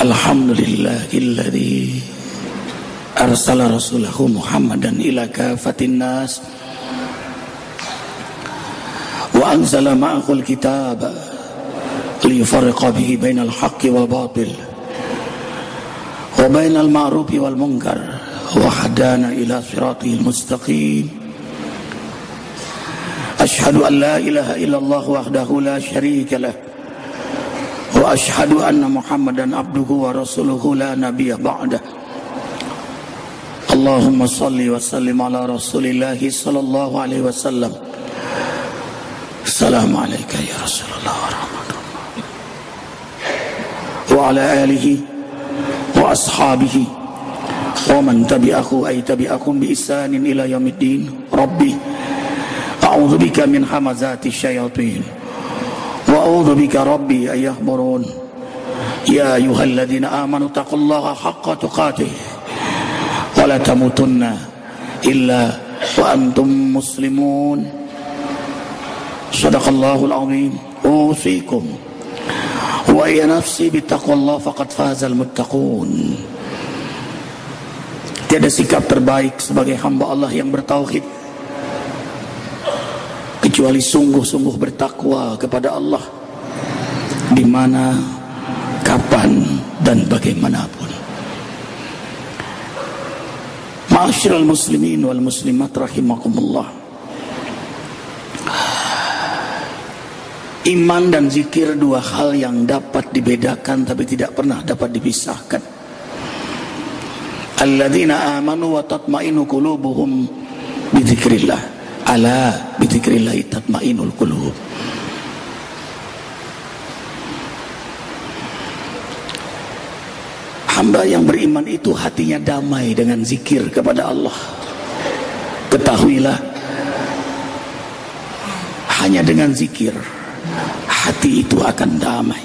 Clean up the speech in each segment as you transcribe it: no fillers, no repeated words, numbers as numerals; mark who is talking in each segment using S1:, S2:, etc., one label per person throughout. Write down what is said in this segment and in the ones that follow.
S1: Alhamdulillahilladzi arsala rasulahu Muhammadan ila kafatin nas wa anzala ma'ahul kitab liyufarriqa bihi bainal haqqi wal batil wa bainal ma'rufi wal munkar wa hadana ila siratil mustaqim. Ashhadu an la ilaha illallah wahdahu la syarika lah wa ashhadu anna Muhammadan abduhu wa rasuluhu la nabiyya ba'dah. Allahumma salli wa sallim ala rasulillahi sallallahu alaihi wasallam. Assalamu alayka ya Rasulullah wa rahmatullah wa ala alihi wa ashabihi wa man tabi'ahu ay tabi'akum bi ihsanin ila yaumiddin. Rabbi a'udzu bika min hamazati syayatin wa a'udzu bika rabbi ay yahburun. Ya ayyuhalladzina amanu taqullaha haqqa tuqatih wa la tamutunna illa wa antum muslimun. Shadaqallahul azim. Usikum wa ya nafsi bittaqwallah faqad fazal muttaqun. Tiada sikap terbaik sebagai hamba Allah yang bertauhid kecuali sungguh-sungguh bertakwa kepada Allah di mana, kapan, dan bagaimanapun. Ma'asyiral muslimin wal muslimat rahimakumullah. Iman dan zikir dua hal yang dapat dibedakan tapi tidak pernah dapat dipisahkan. Alladzina amanu wa tatma'innu qulubuhum bi dzikrillah. Ala bi dzikrillah tatma'innul qulub. Hamba yang beriman itu hatinya damai dengan zikir kepada Allah. Ketahuilah, hanya dengan zikir hati itu akan damai.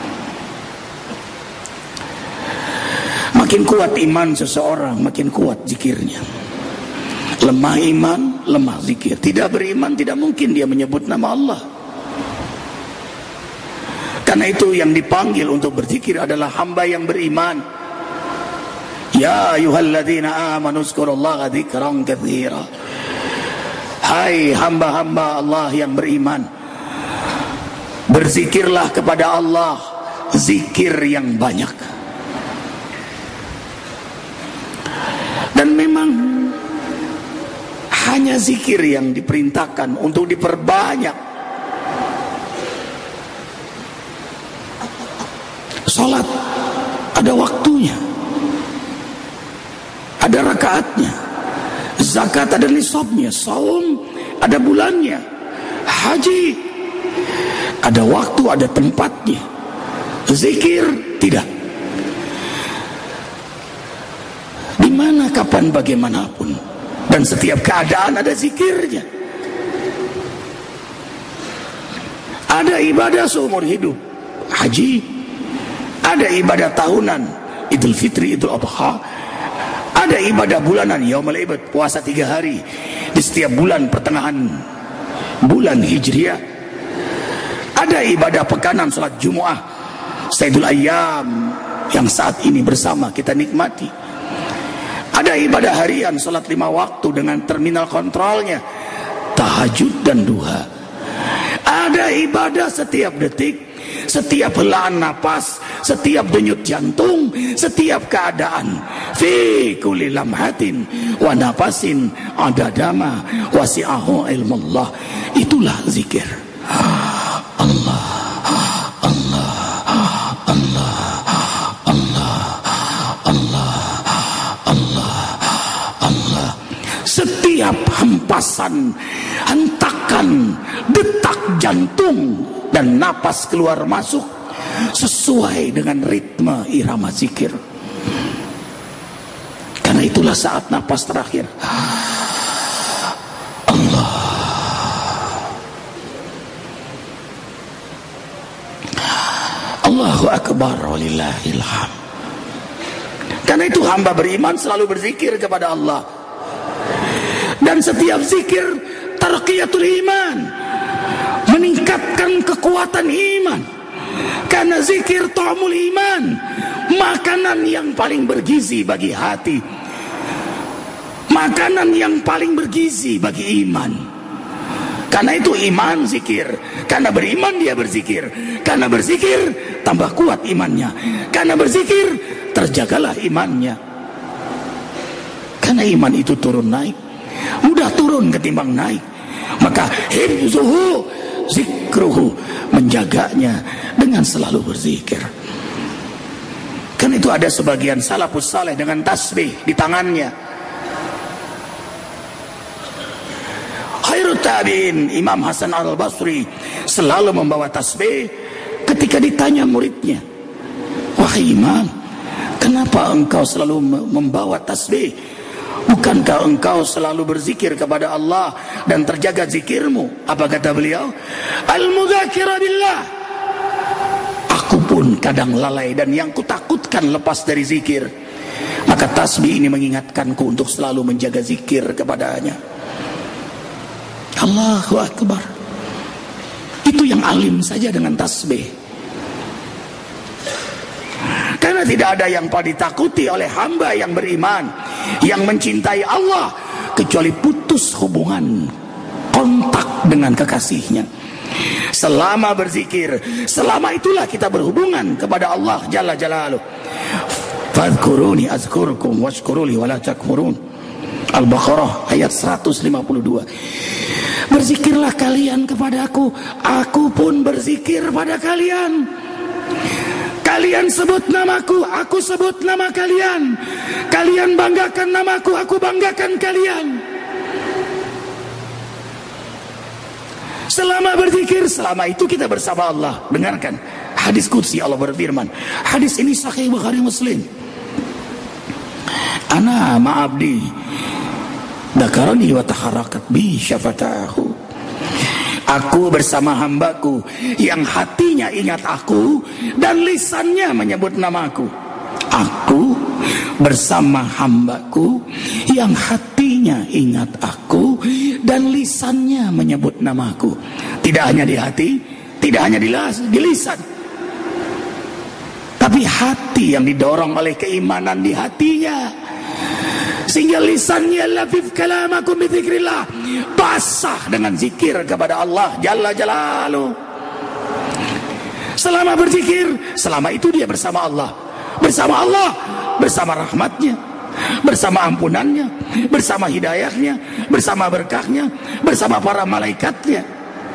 S1: Makin kuat iman seseorang, makin kuat zikirnya. Lemah iman, lemah zikir. Tidak beriman, tidak mungkin dia menyebut nama Allah. Karena itu yang dipanggil untuk berzikir adalah hamba yang beriman. Ya ayyuhalladzina amanu zkurullaha dzikran katsira. Hai hamba-hamba Allah yang beriman, berzikirlah kepada Allah zikir yang banyak. Dan memang hanya zikir yang diperintahkan untuk diperbanyak. Salat ada waktunya, ada rakaatnya. Zakat ada nisabnya, saum ada bulannya, haji ada waktu, ada tempatnya. Zikir tidak. Di mana, kapan, bagaimanapun, dan setiap keadaan ada zikirnya. Ada ibadah seumur hidup, haji. Ada ibadah tahunan, Idul Fitri, Idul Adha. Ada ibadah bulanan, Yaumul Ibad, puasa 3 hari di setiap bulan pertengahan bulan Hijriah. Ada ibadah pekanan, salat Jumu'ah, Sayyidul Ayyam yang saat ini bersama kita nikmati. Ada ibadah harian, salat 5 waktu dengan terminal kontrolnya, tahajud dan duha. Ada ibadah setiap detik, setiap helaan napas, setiap denyut jantung, setiap keadaan. Fi kulli lamhatin wa nafasin adadama wasi'ahu ilmullah. Itulah zikir. Allah, Allah, Allah, Allah, Allah, Allah, Allah. Setiap hempasan, hentakan, detak jantung dan napas keluar masuk sesuai dengan ritme irama zikir. Karena itulah saat napas terakhir, Allah, Allahu Akbar walillahil hamd. Karena itu hamba beriman selalu berzikir kepada Allah. Dan setiap zikir tarqiyatul iman, meningkatkan kekuatan iman. Karena zikir ta'amul iman, makanan yang paling bergizi bagi hati, makanan yang paling bergizi bagi iman. Karena itu iman zikir, karena beriman dia berzikir, karena berzikir tambah kuat imannya, karena berzikir terjagalah imannya. Karena iman itu turun naik, mudah turun ketimbang naik. Maka hifzuhu zikruhu, menjaganya dengan selalu berzikir. Kan itu ada sebagian salafus saleh dengan tasbih di tangannya. Khairut tabi'in Imam Hasan al-Basri selalu membawa tasbih. Ketika ditanya muridnya, wahai Imam, kenapa engkau selalu membawa tasbih? Bukankah engkau selalu berzikir kepada Allah dan terjaga zikirmu? Apa kata beliau? Al-mudzakira billah. Aku pun kadang lalai dan yang kutakutkan lepas dari zikir. Maka tasbih ini mengingatkanku untuk selalu menjaga zikir kepadanya. Allahu Akbar. Itu yang alim saja dengan tasbih. Karena tidak ada yang paling ditakuti oleh hamba yang beriman, yang mencintai Allah, kecuali putus hubungan kontak dengan kekasihnya. Selama berzikir, selama itulah kita berhubungan kepada Allah Jalla Jalaluh. Fadhkuruni azkurkum washkuruli wala takfurun. Al-Baqarah ayat 152. Berzikirlah kalian kepadaku, aku pun berzikir pada kalian. Kalian sebut namaku, aku sebut nama kalian. Kalian banggakan namaku, aku banggakan kalian. Selama berzikir, selama itu kita bersama Allah. Dengarkan hadis qudsi, Allah berfirman. Hadis ini sahih Bukhari Muslim. Ana ma'abdi dakarani wa taharakat bi syafatahu. Aku bersama hambaku yang hatinya ingat aku dan lisannya menyebut namaku. Aku bersama hambaku yang hatinya ingat aku dan lisannya menyebut namaku. Tidak hanya di hati, tidak hanya di lisan, tapi hati yang didorong oleh keimanan di hatinya. Sehingga lisannya lafif kalamakum bizikrillah, basah dengan zikir kepada Allah Jalla Jalaluh. Selama berzikir, selama itu dia bersama Allah. Bersama Allah, bersama rahmatnya, bersama ampunannya, bersama hidayahnya, bersama berkahnya, bersama para malaikatnya.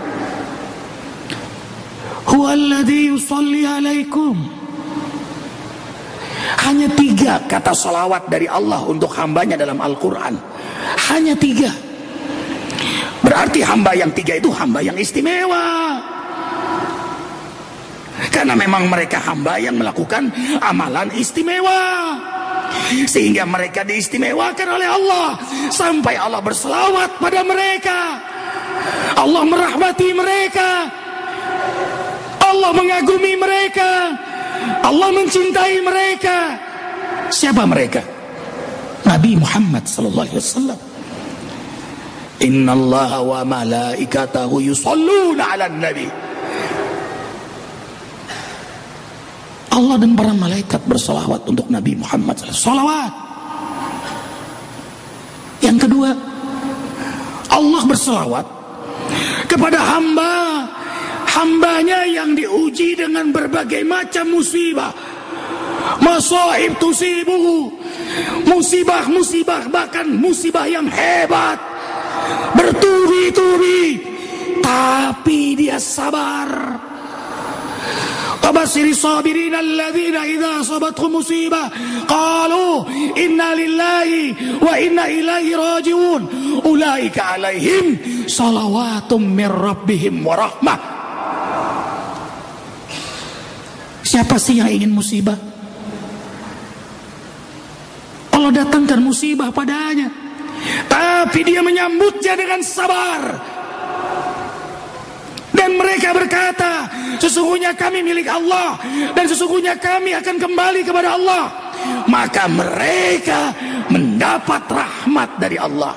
S1: Huwallazi yusalli alaikum. Hanya 3 kata salawat dari Allah untuk hambanya dalam Al-Quran. Hanya 3. Berarti hamba yang 3 itu hamba yang istimewa. Karena memang mereka hamba yang melakukan amalan istimewa, sehingga mereka diistimewakan oleh Allah. Sampai Allah berselawat pada mereka, Allah merahmati mereka, Allah mengagumi mereka, Allah mencintai mereka. Siapa mereka? Nabi Muhammad sallallahu alaihi wasallam. Innallaha wa malaikatahu yusholluna 'alan nabi. Allah dan para malaikat bersolawat untuk Nabi Muhammad sallallahu alaihi wasallam. Solawat. Yang kedua, Allah bersolawat kepada hambanya yang diuji dengan berbagai macam musibah. Masaib tusibuhu, musibah-musibah, bahkan musibah yang hebat, bertubi-tubi, tapi dia sabar. Wabashiri sabirin alladzina idza asabathum musibah qalu inna lillahi wa inna ilaihi raji'un ulaika alaihim salawatum mir rabbihim wa rahmah. Siapa sih yang ingin musibah? Allah datangkan musibah padanya, tapi dia menyambutnya dengan sabar. Dan mereka berkata, sesungguhnya kami milik Allah dan sesungguhnya kami akan kembali kepada Allah. Maka mereka mendapat rahmat dari Allah.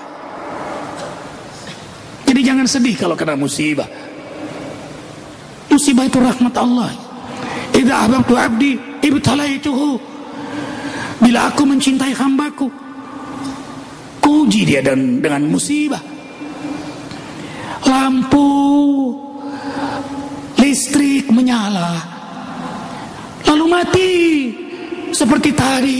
S1: Jadi jangan sedih kalau kena musibah. Musibah itu rahmat Allah. Idza ahbabtu abdi ibtalaituhu, bila aku mencintai hambaku, kuuji dia dengan musibah. Lampu listrik menyala, lalu mati seperti tadi.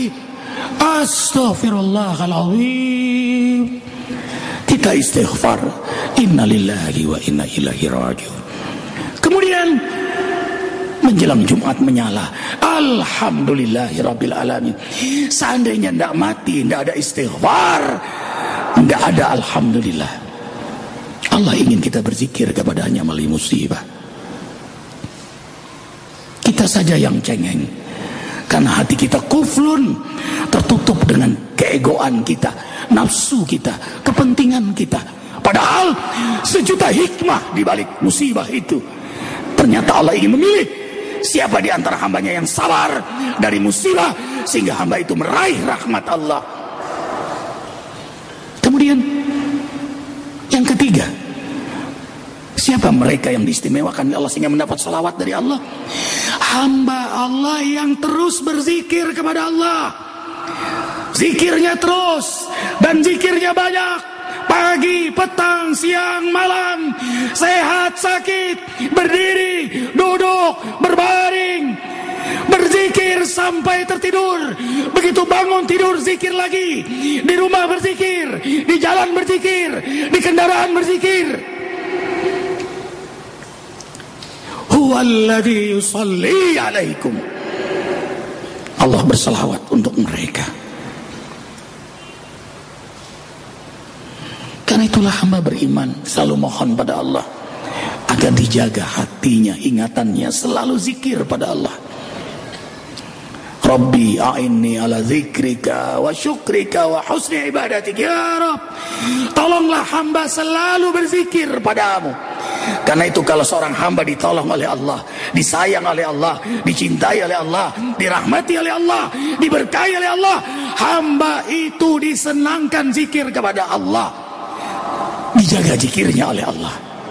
S1: Astaghfirullahaladzim. Kita istighfar, innalillahi wa inna ilaihi rajiun. Kemudian menjelang Jumat menyala, alhamdulillahirabbil alamin. Seandainya tidak mati, tidak ada istighfar, tidak ada alhamdulillah. Allah ingin kita berzikir kepadanya melalui musibah. Kita saja yang cengeng, karena hati kita kuflun, tertutup dengan keegoan kita, nafsu kita, kepentingan kita. Padahal sejuta hikmah di balik musibah itu. Ternyata Allah ingin memilih siapa di antara hambanya yang sabar dari musibah, sehingga hamba itu meraih rahmat Allah. Kemudian yang ketiga, siapa mereka yang diistimewakan oleh Allah sehingga mendapat salawat dari Allah? Hamba Allah yang terus berzikir kepada Allah. Zikirnya terus dan zikirnya banyak, pagi, petang, siang, malam, sehat, sakit, berdiri, duduk, berbaring, berzikir sampai tertidur. Begitu bangun tidur zikir lagi, di rumah berzikir, di jalan berzikir, di kendaraan berzikir. Huwallazi yusalli alaikum. Allah berselawat untuk mereka. Karena itulah hamba beriman selalu mohon pada Allah agar dijaga hatinya, ingatannya selalu zikir pada Allah. Rabbi a'inni ala zikrika wa syukrika wa husni ibadatik. Ya Rabb, tolonglah hamba selalu berzikir padamu. Karena itu kalau seorang hamba ditolong oleh Allah, disayang oleh Allah, dicintai oleh Allah, dirahmati oleh Allah, diberkahi oleh Allah, hamba itu disenangkan zikir kepada Allah, dijaga zikirnya oleh Allah.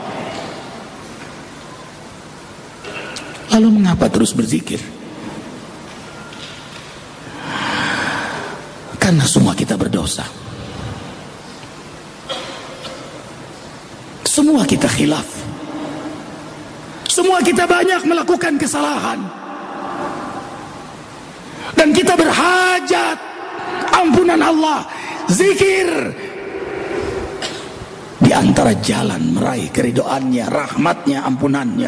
S1: Lalu mengapa terus berzikir? Karena semua kita berdosa. Semua kita khilaf. Semua kita banyak melakukan kesalahan. Dan kita berhajat ampunan Allah. Zikir di antara jalan meraih keridoannya, rahmatnya, ampunannya.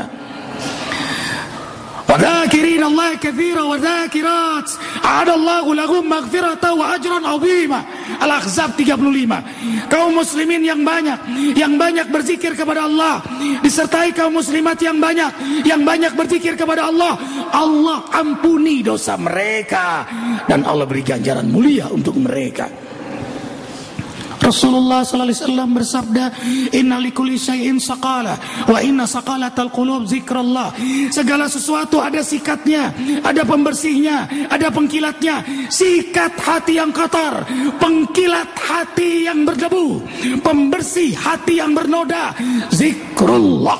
S1: وَذَاكِرِينَ اللَّهَ كَثِيرًا وَذَاكِرَاتٍ أَعَدَ اللَّهُ لَهُم مَغْفِرَةً وَأَجْرًا عَظِيمًا. Al-Ahzab 35. Kaum muslimin yang banyak berzikir kepada Allah, disertai kaum muslimat yang banyak berzikir kepada Allah, Allah ampuni dosa mereka dan Allah beri ganjaran mulia untuk mereka. Rasulullah sallallahu alaihi wasallam bersabda, "Inna likulli syai'in saqala wa inna saqalatal qulub zikrullah." Segala sesuatu ada sikatnya, ada pembersihnya, ada pengkilatnya. Sikat hati yang kotor, pengkilat hati yang berdebu, pembersih hati yang bernoda, zikrullah.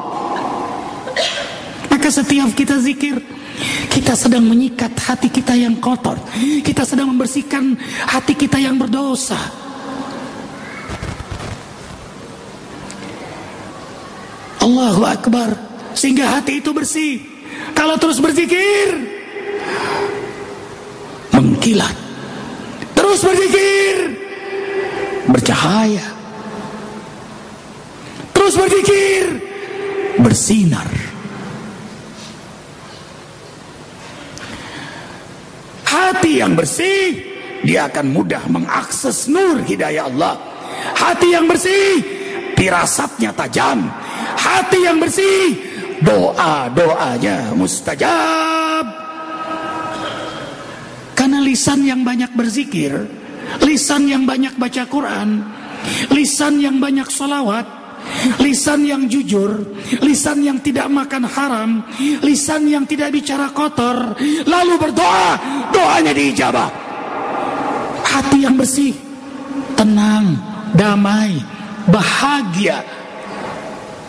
S1: Maka setiap kita zikir, kita sedang menyikat hati kita yang kotor, kita sedang membersihkan hati kita yang berdosa. Allahu Akbar, sehingga hati itu bersih. Kalau terus berzikir, mengkilat. Terus berzikir, bercahaya. Terus berzikir, bersinar. Hati yang bersih, dia akan mudah mengakses nur hidayah Allah. Hati yang bersih, firasatnya tajam. Hati yang bersih, doa-doanya mustajab. Karena lisan yang banyak berzikir, lisan yang banyak baca Quran, lisan yang banyak sholawat, lisan yang jujur, lisan yang tidak makan haram, lisan yang tidak bicara kotor, lalu berdoa, doanya diijabah. Hati yang bersih, tenang, damai, bahagia.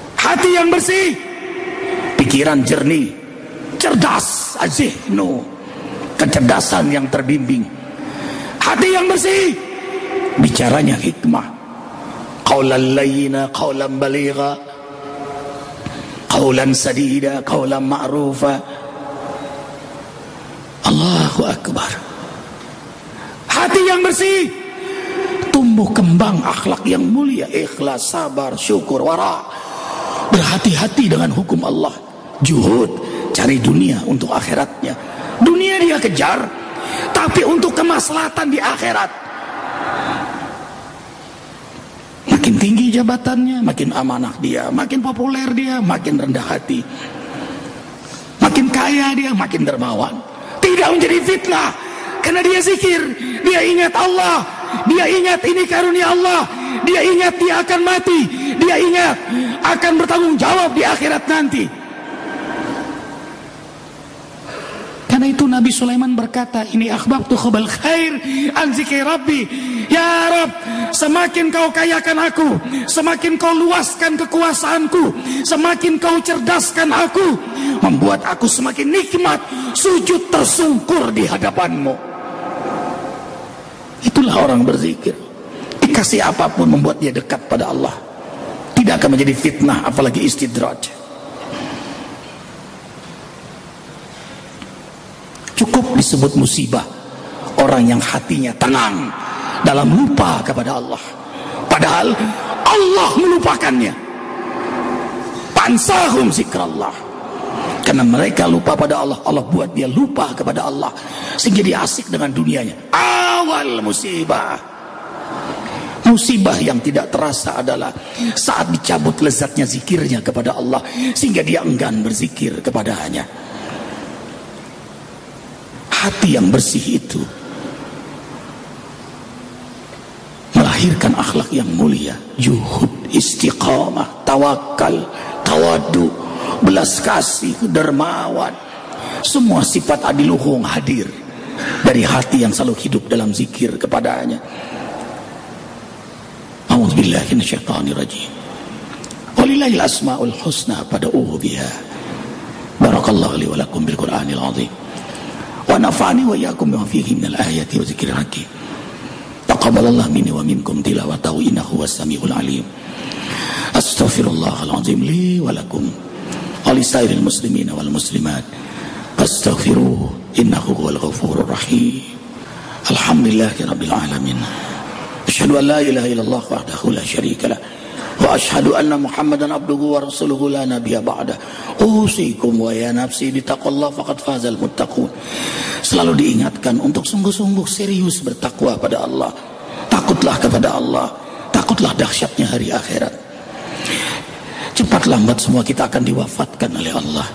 S1: Hati yang bersih, pikiran jernih, cerdas, azihnu, kecerdasan yang terbimbing. Hati yang bersih, bicaranya hikmah. Qaulan layyina, qaulan baligha, qaulan sadida, qaulan ma'rufa. Allahu Akbar. Hati yang bersih, tumbuh kembang akhlak yang mulia, ikhlas, sabar, syukur, wara. Berhati-hati dengan hukum Allah. Juhud, cari dunia untuk akhiratnya. Dunia dia kejar, tapi untuk kemaslahatan di akhirat. Makin tinggi jabatannya, makin amanah dia, makin populer dia, makin rendah hati. Makin kaya dia, makin dermawan. Tidak menjadi fitnah, karena dia zikir, dia ingat Allah, dia ingat ini karunia Allah, dia ingat dia akan mati, dia ingat akan bertanggung jawab di akhirat nanti. Karena itu Nabi Sulaiman berkata, ini akhbabtu khubal khair an zikri rabbi. Ya Rabb, semakin kau kayakan aku, semakin kau luaskan kekuasaanku, semakin kau cerdaskan aku, membuat aku semakin nikmat sujud tersungkur di hadapanmu. Itulah orang berzikir. Dikasih apapun membuat dia dekat pada Allah. Tidak akan menjadi fitnah, apalagi istidraj. Cukup disebut musibah orang yang hatinya tenang dalam lupa kepada Allah, padahal Allah melupakannya. Pansahum zikrallah, karena mereka lupa pada Allah, Allah buat dia lupa kepada Allah, sehingga dia asik dengan dunianya. Awal musibah, musibah yang tidak terasa adalah saat dicabut lezatnya zikirnya kepada Allah, sehingga dia enggan berzikir kepadanya. Hati yang bersih itu melahirkan akhlak yang mulia, juhud, istiqamah, tawakal, tawadu, belas kasih, dermawan. Semua sifat adiluhung hadir dari hati yang selalu hidup dalam zikir kepadanya. A'udzubillahi minasyaitonirrajim. Walillahil asmaul husna fad'uhu biha. Barakallahu li wa lakum bil Qur'anil 'azim. Wa nafa'ani wa iyyakum bima fihi minal ayati wa dzikril hakim. Taqabbalallahu minni wa minkum tilawatahu innahu was-sami'ul 'alim. Astaghfirullahal 'azim li wa lakum wa lisairil muslimina wal muslimat. Astaghfiruhu innahu huwal ghafurur rahim. Alhamdulillahirabbil alamin. Asyhadu an la ilaha illallah wahdahu la syarika lah. Wa asyhadu anna Muhammadan abduhu wa rasuluhu la nabiyya ba'da. Usikum wa ya nafsi bitaqwallah faqad fazal muttaqun. Selalu diingatkan untuk sungguh-sungguh serius bertakwa pada Allah. Takutlah kepada Allah, takutlah dahsyatnya hari akhirat. Cepat lambat semua kita akan diwafatkan oleh Allah.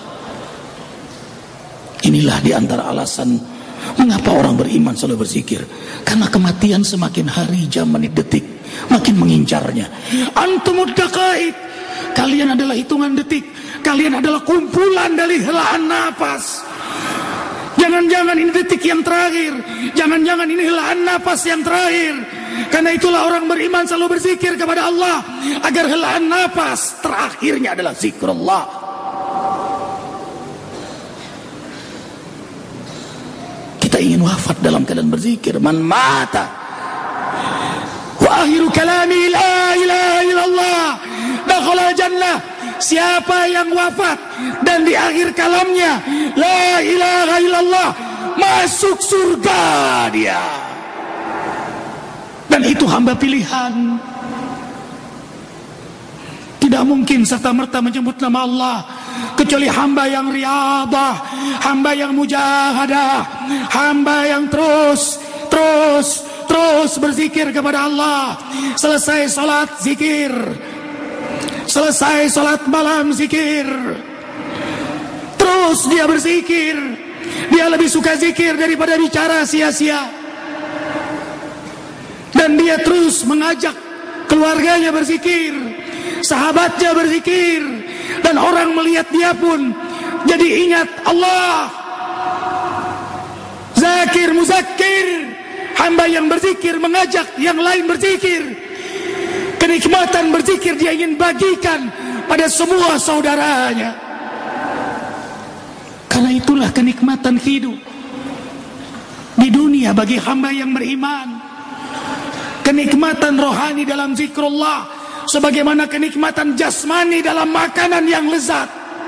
S1: Inilah di antara alasan mengapa orang beriman selalu berzikir, karena kematian semakin hari, jam, menit, detik makin mengincarnya. Antumud daqaik, kalian adalah hitungan detik, kalian adalah kumpulan dari helaan napas. Jangan-jangan ini detik yang terakhir, jangan-jangan ini helaan napas yang terakhir. Karena itulah orang beriman selalu berzikir kepada Allah, agar helaan napas terakhirnya adalah zikrullah. Kita ingin wafat dalam keadaan berzikir. Man mata wa akhiru kalami la ilaha illallah dakhala jannah. Siapa yang wafat dan di akhir kalamnya la ilaha illallah, masuk surga dia. Dan itu hamba pilihan. Tidak mungkin serta-merta menyebut nama Allah kecuali hamba yang riadah, hamba yang mujahadah, hamba yang terus berzikir kepada Allah. Selesai salat zikir, selesai salat malam zikir, terus dia berzikir. Dia lebih suka zikir daripada bicara sia-sia. Dan dia terus mengajak keluarganya berzikir, sahabatnya berzikir, dan orang melihat dia pun jadi ingat Allah. Zakir muzakir, hamba yang berzikir mengajak yang lain berzikir. Kenikmatan berzikir dia ingin bagikan pada semua saudaranya. Karena itulah kenikmatan hidup. Di dunia bagi hamba yang beriman, kenikmatan rohani dalam zikrullah sebagaimana kenikmatan jasmani dalam makanan yang lezat.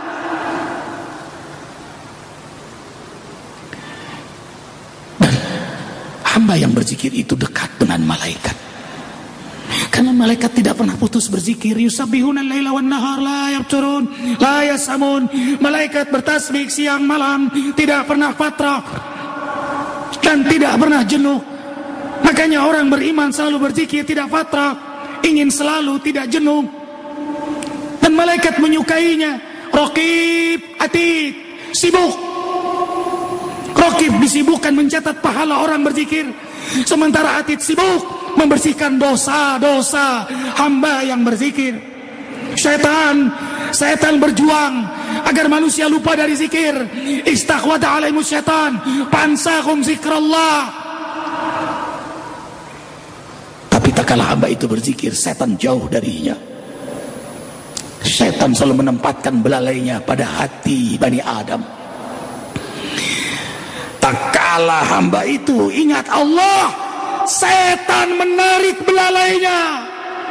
S1: Dan hamba yang berzikir itu dekat dengan malaikat, karena malaikat tidak pernah putus berzikir. Yusabbihuna al-laila wan nahar la yabturun la yasamun. Malaikat bertasbih siang malam, tidak pernah patra dan tidak pernah jenuh. Makanya orang beriman selalu berzikir, tidak patra, ingin selalu, tidak jenuh. Dan malaikat menyukainya. Raqib, atid, sibuk. Raqib disibukkan mencatat pahala orang berzikir, sementara atid sibuk membersihkan dosa-dosa hamba yang berzikir. Setan berjuang agar manusia lupa dari zikir. Istaghwada alaihimus syaitan fansahum zikrallah. Tapi tak kalah hamba itu berzikir, setan jauh darinya. Setan selalu menempatkan belalainya pada hati Bani Adam. Tak kalah hamba itu ingat Allah, setan menarik belalainya.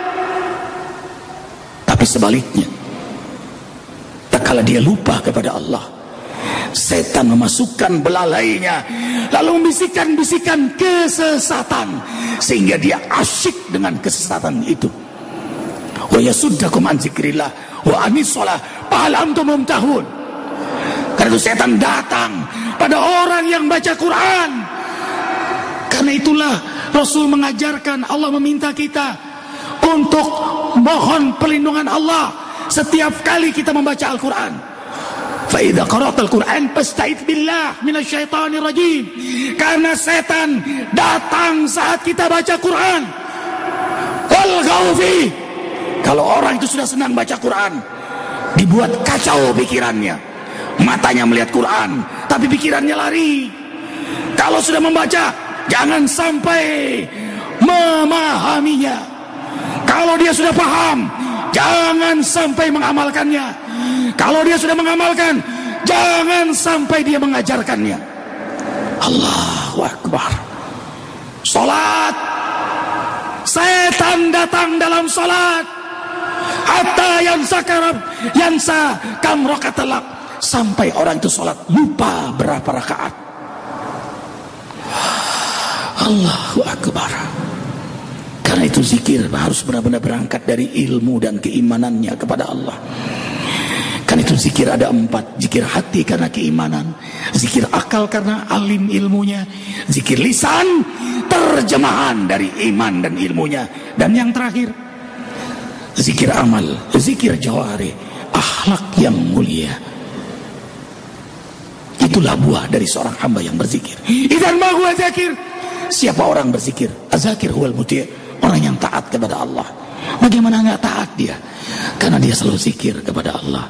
S1: Tapi sebaliknya, tak kala dia lupa kepada Allah, setan memasukkan belalainya, lalu membisikkan-bisikkan kesesatan, sehingga dia asyik dengan kesesatan itu. Wa yasuddakum an zikrillah wa anis shalah fahal antum muntahun. Karena itu setan datang pada orang yang baca Quran. Karena itulah Rasul mengajarkan, Allah meminta kita untuk mohon perlindungan Allah setiap kali kita membaca Al-Quran. Fa idza qara'tal Quran fasta'idz billah minasyaitonir rajim. Karena setan datang saat kita baca Quran. Wal ghaufi. Kalau orang itu sudah senang baca Quran, dibuat kacau pikirannya. Matanya melihat Quran, tapi pikirannya lari. Kalau sudah membaca, jangan sampai memahaminya. Kalau dia sudah paham, jangan sampai mengamalkannya. Kalau dia sudah mengamalkan, jangan sampai dia mengajarkannya. Allahu Akbar. Salat, setan datang dalam salat. Hatta yansa kam rakatalak, sampai orang itu salat lupa berapa rakaat. Allahu Akbar. Karena itu zikir harus benar-benar berangkat dari ilmu dan keimanannya kepada Allah. Karena itu zikir ada 4. Zikir hati karena keimanan, zikir akal karena alim ilmunya, zikir lisan terjemahan dari iman dan ilmunya, dan yang terakhir zikir amal, zikir jawari, akhlak yang mulia. Itulah buah dari seorang hamba yang berzikir. Idzan ma huwa zakir. Siapa orang berzikir? Azakir huwal muti', orang yang taat kepada Allah. Bagaimana enggak taat dia? Karena dia selalu zikir kepada Allah.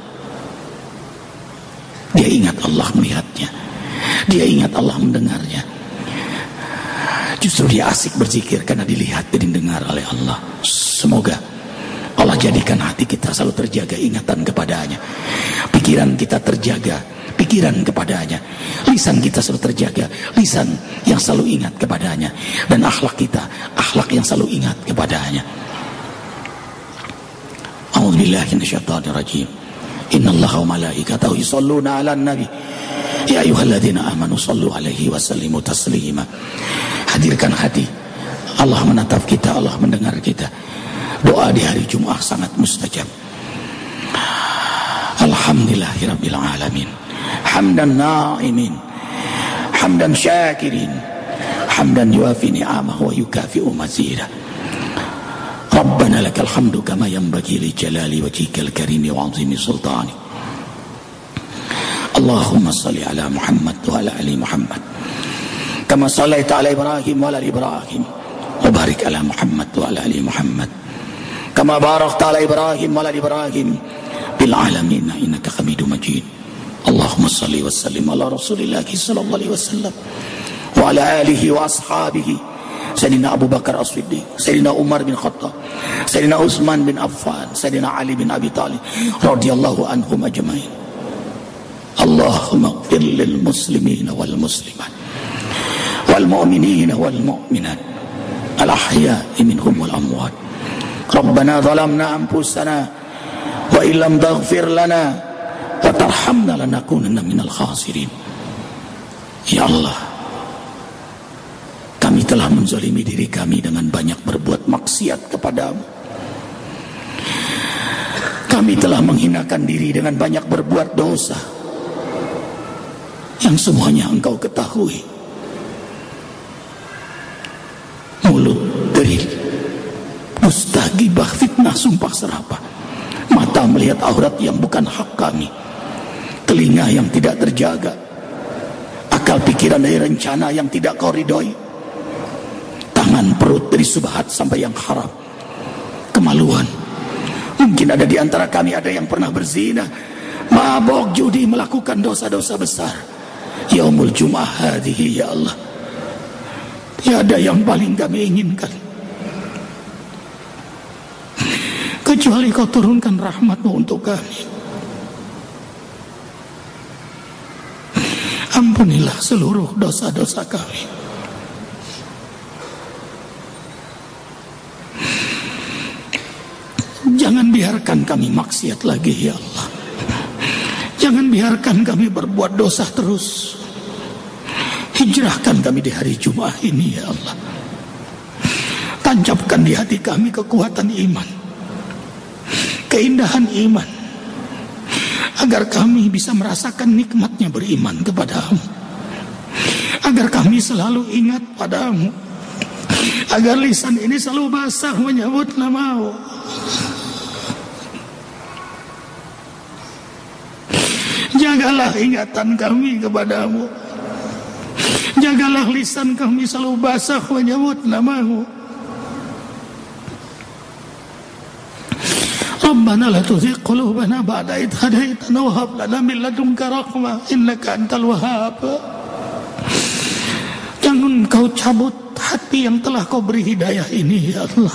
S1: Dia ingat Allah melihatnya, dia ingat Allah mendengarnya. Justru dia asik berzikir karena dilihat dan didengar oleh Allah. Semoga Allah jadikan hati kita selalu terjaga ingatan kepadanya, pikiran kita terjaga pikiran kepadanya, lisan kita selalu terjaga lisan yang selalu ingat kepadanya, dan akhlak kita akhlak yang selalu ingat kepadanya. A'udzubillahi minasyaitonir rajim. Innallaha wa malaikatahu yusholluna 'alan nabi ya ayyuhalladzina amanu shallu 'alaihi wa sallimu taslima. Hadirkan hati. Allah menatap kita, Allah mendengar kita. Doa di hari Jumat sangat mustajab. Alhamdulillahirabbil alamin. Hamdan na'imin, hamdan syakirin, hamdan yuafi ni'amahu wa yukafi'u mazidah. Rabbana lakal hamdu kama yanbaghi li jalali wajhikal karimi wa 'azimi sultani. Allahumma shalli ala Muhammad wa ala ali Muhammad kama shallaita ala Ibrahim wa ala ali Ibrahim, wa barik ala Muhammad wa ala ali Muhammad kama barakta ala Ibrahim wa ala ali Ibrahim bil alamin innaka Hamidum Majid. Allahumma shalli wa sallim ala Rasulillah sallallahu alaihi wasallam wa ala alihi wa ashabihi. Sayyidina Abu Bakar As-Siddiq, Sayyidina Umar bin Khattab, Sayyidina Utsman bin Affan, Sayyidina Ali bin Abi Thalib radhiyallahu anhum ajma'in. Allahumma ighfir lil muslimin wal muslimat wal mu'minina wal mu'minat al-ahya'i minhum wal amwat. Rabbana zalamna anfusana wa illam taghfir lana wa tarhamna lanakunanna minal khasirin. Ya Allah, kami telah menzalimi diri kami dengan banyak berbuat maksiat kepadamu. Kami telah menghinakan diri dengan banyak berbuat dosa yang semuanya Engkau ketahui. Mulut deril, dusta, gibah, fitnah, sumpah serapah. Mata melihat aurat yang bukan hak kami. Telinga yang tidak terjaga. Akal pikiran dari rencana yang tidak Kau ridhoi. Tangan perut dari subhat sampai yang haram. Kemaluan. Mungkin ada di antara kami ada yang pernah berzina, mabok, judi, melakukan dosa-dosa besar. Yaumul Jum'ah hadihi ya Allah, tiada yang paling kami inginkan kecuali Kau turunkan rahmat-Mu untuk kami. Ampunilah seluruh dosa-dosa kami. Jangan biarkan kami maksiat lagi ya Allah. Jangan biarkan kami berbuat dosa terus. Hijrahkan kami di hari Jumat ini ya Allah. Tancapkan di hati kami kekuatan iman, keindahan iman, agar kami bisa merasakan nikmatnya beriman kepada-Mu, agar kami selalu ingat pada-Mu, agar lisan ini selalu basah menyebut nama-Mu. Jagalah ingatan kami kepada-Mu, jagalah lisan kami selalu basah menyebut nama-Mu. Rabbana la tuzigh qulubana ba'da idh hadaitana wa hab lana min ladunka rahmah innaka antal wahhab. Jangan Kau cabut hati yang telah Kau beri hidayah ini ya Allah.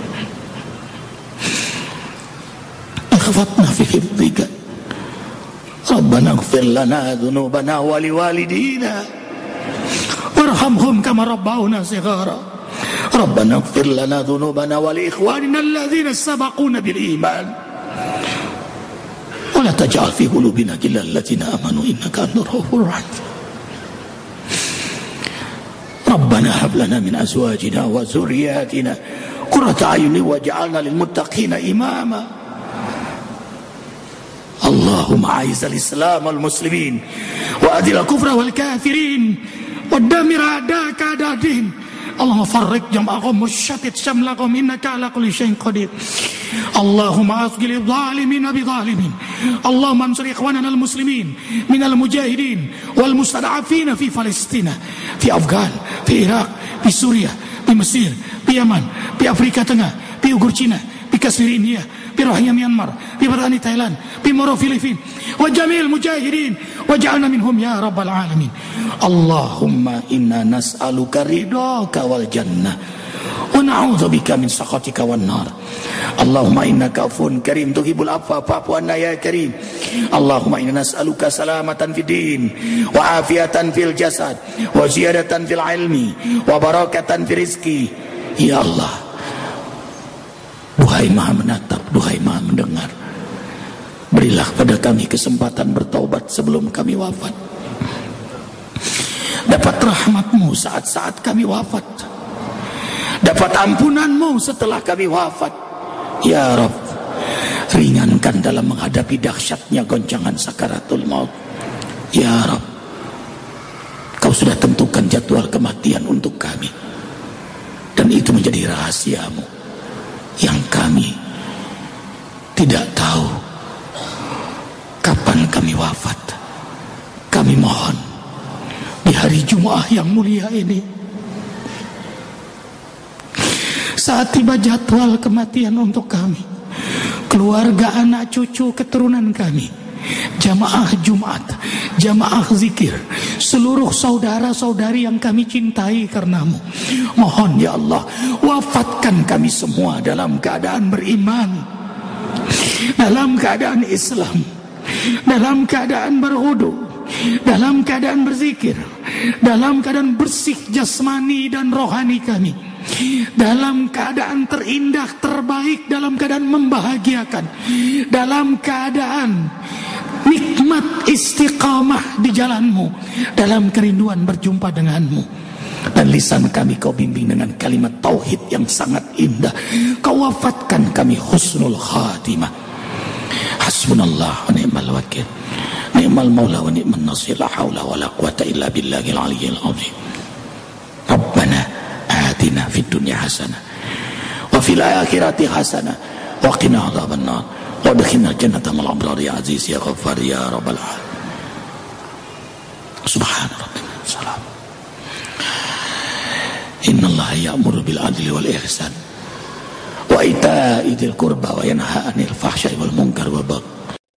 S1: Akhfatna fi hifdzika. Rabbana ighfir lana dhunubana wa liwalidina warhamhum kama rabbawna shighara. Rabbana ighfir lana dhunubana wa li ikhwanina alladhina sabaquna bil iman wa la taj'al fi qulubina ghillan lil ladzina amanu innaka antar ghafurur rahim. Rabbana hab lana min azwajina wa dhurriyyatina qurrata a'yunin waj'alna lil muttaqina imama. Allahumma a'izzal Islam wal muslimin wa adil al-kufra wal kafirin wa damir a'da'aka a'da'ad-din. Allahumma farriq jam'ahum wa shattit shamlahum innaka ala kulli syai'in qadir. Allahumma asghil adh-dhalimin bi-dhalimin. Allahumma ansur ikhwanana al-muslimin minal mujahidin wal mustad'afin fi Palestina, fi Afghan, fi Iraq, fi Suriah, fi Mesir, fi Yaman, fi Afrika Tengah, fi Uighur Cina, fi Kashmir India, fi Rohingya Myanmar, fi Barani Thailand, fi Moro Filipin, wa jami'il mujahidin waj'alna minhum ya rabbal alamin. Allahumma inna nas'aluka ridhaka wal jannah wa na'udzubika min sakhatika wan nar. Allahumma innaka afuwwun karim tuhibbul afwa fa'fu anna ya karim. Allahumma inna nas'aluka salamatan fid din wa afiatan fil jasad wa ziyadatan fil ilmi wa barakatan fil rizqi. Ya Allah, duhai Maha menatap, duhai Maha mendengar, berilah pada kami kesempatan bertaubat sebelum kami wafat, dapat rahmat-Mu saat-saat kami wafat, dapat ampunan-Mu setelah kami wafat. Ya Rabb, ringankan dalam menghadapi dahsyatnya goncangan sakaratul maut. Ya Rabb, Kau sudah tentukan jadwal kematian untuk kami, dan itu menjadi rahasia-Mu yang kami tidak tahu kapan kami wafat. Kami mohon di hari Jumat yang mulia ini, saat tiba jadwal kematian untuk kami, keluarga, anak, cucu, keturunan kami, jamaah Jumat, jamaah zikir, seluruh saudara-saudari yang kami cintai karenamu, mohon ya Allah, wafatkan kami semua dalam keadaan beriman, dalam keadaan Islam, dalam keadaan berwudu, dalam keadaan berzikir, dalam keadaan bersih jasmani dan rohani kami, dalam keadaan terindah, terbaik, dalam keadaan membahagiakan, dalam keadaan nikmat istiqamah di jalanmu, dalam kerinduan berjumpa denganmu. Dan lisan kami kau bimbing dengan kalimat tauhid yang sangat indah. Kau wafatkan kami husnul khatimah. Hasbunallah wa ni'mal wakil, ni'mal maula wa ni'man nasir, la haula wa la quwata illa billahil aliyyil azim. Rabbana atina fid dunya hasanah wa fil akhirati hasanah wa qina adzabannar wa adkhilna jannata ma'al abrar ya aziz ya ghaffar ya rabbal alamin. Subhana rabbika salam. Innallaha ya'muru bil adli wal ihsan wa ita'i dzil qurba wa yanha 'anil fahsya'i wal munkar wal baghi